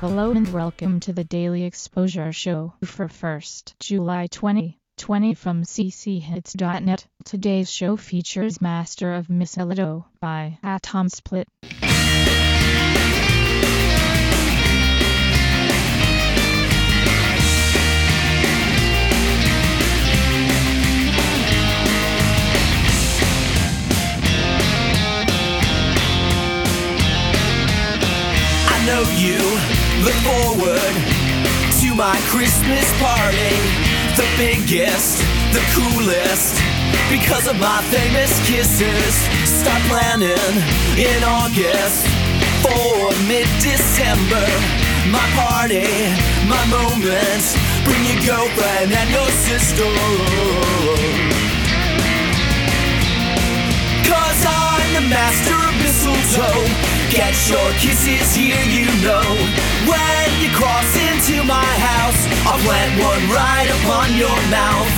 Hello and welcome to the Daily Exposure Show for 1st July 2020 from cchits.net. Today's show features Master of Mistletoe by Atom Split. I know you look forward to my Christmas party, the biggest, the coolest, because of my famous kisses. Start planning in August for mid-December. My party, my moment, bring your girlfriend and your sister, 'cause I'm the master of mistletoe. Get your kisses here, you know. When you cross into my house, I'll plant one right upon your mouth.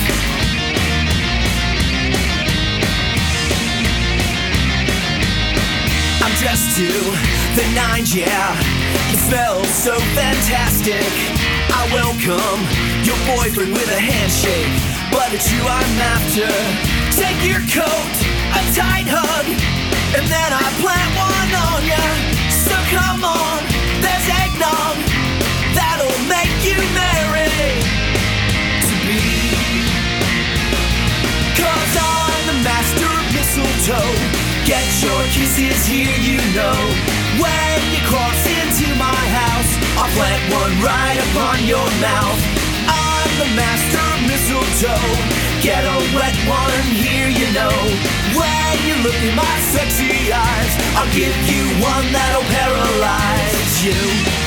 I'm dressed to the nines, yeah. It smells so fantastic. I welcome your boyfriend with a handshake, but it's you I'm after. Take your coat, a tight hug, and then I plant one on ya. So come on, there's eggnog that'll make you merry to be. 'Cause I'm the master of mistletoe. Get your kisses here, you know. When you cross into my house, I'll plant one right upon your mouth. I'm the master of mistletoe. Get a wet one here, you know. When you look in my sexy eyes, I'll give you one that'll paralyze you.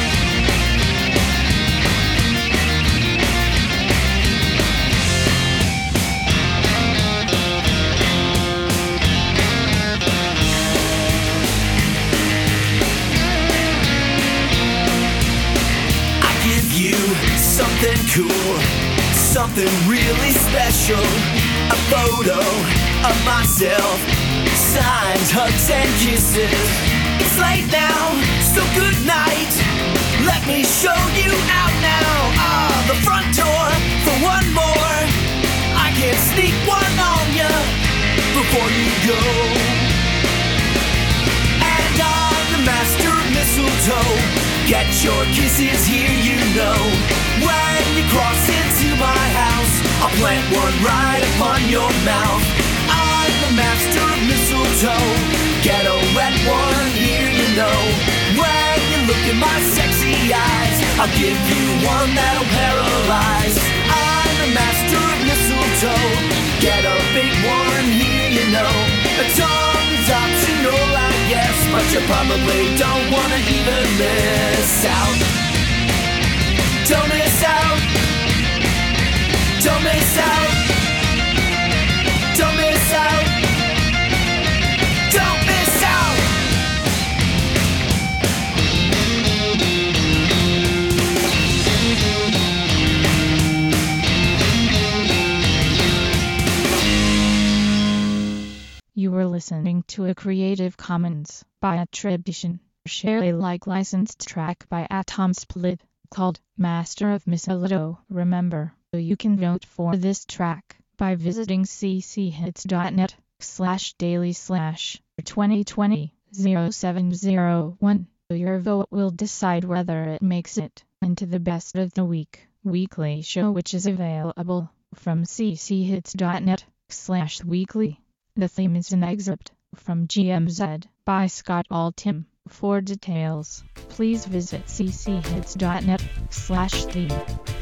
I give you something cool, something really special. A photo of myself, signs, hugs, and kisses. It's late now, so good night. Let me show you out now. The front door for one more. I can sneak one on ya before you go. And I'm the master of mistletoe. Get your kisses here, you know. When you cross into my house, I'll plant one right upon your mouth. I'm the master of mistletoe. Get a wet one here, you know. When you look in my sexy eyes, I'll give you one that'll paralyze. I'm the master of mistletoe. Get a big one here, you know. A tongue is optional, I guess, but you probably don't wanna even miss out. Don't miss out. Don't miss out. Don't miss out. Don't miss out. You were listening to a Creative Commons by attribution, share Alike licensed track by Atom Split, called Master of Mistletoe. Remember, you can vote for this track by visiting cchits.net/daily/2020-0701. Your vote will decide whether it makes it into the Best of the Week weekly show, which is available from cchits.net/weekly. The theme is an excerpt from GMZ by Scott Altham. For details, please visit cchits.net/theme.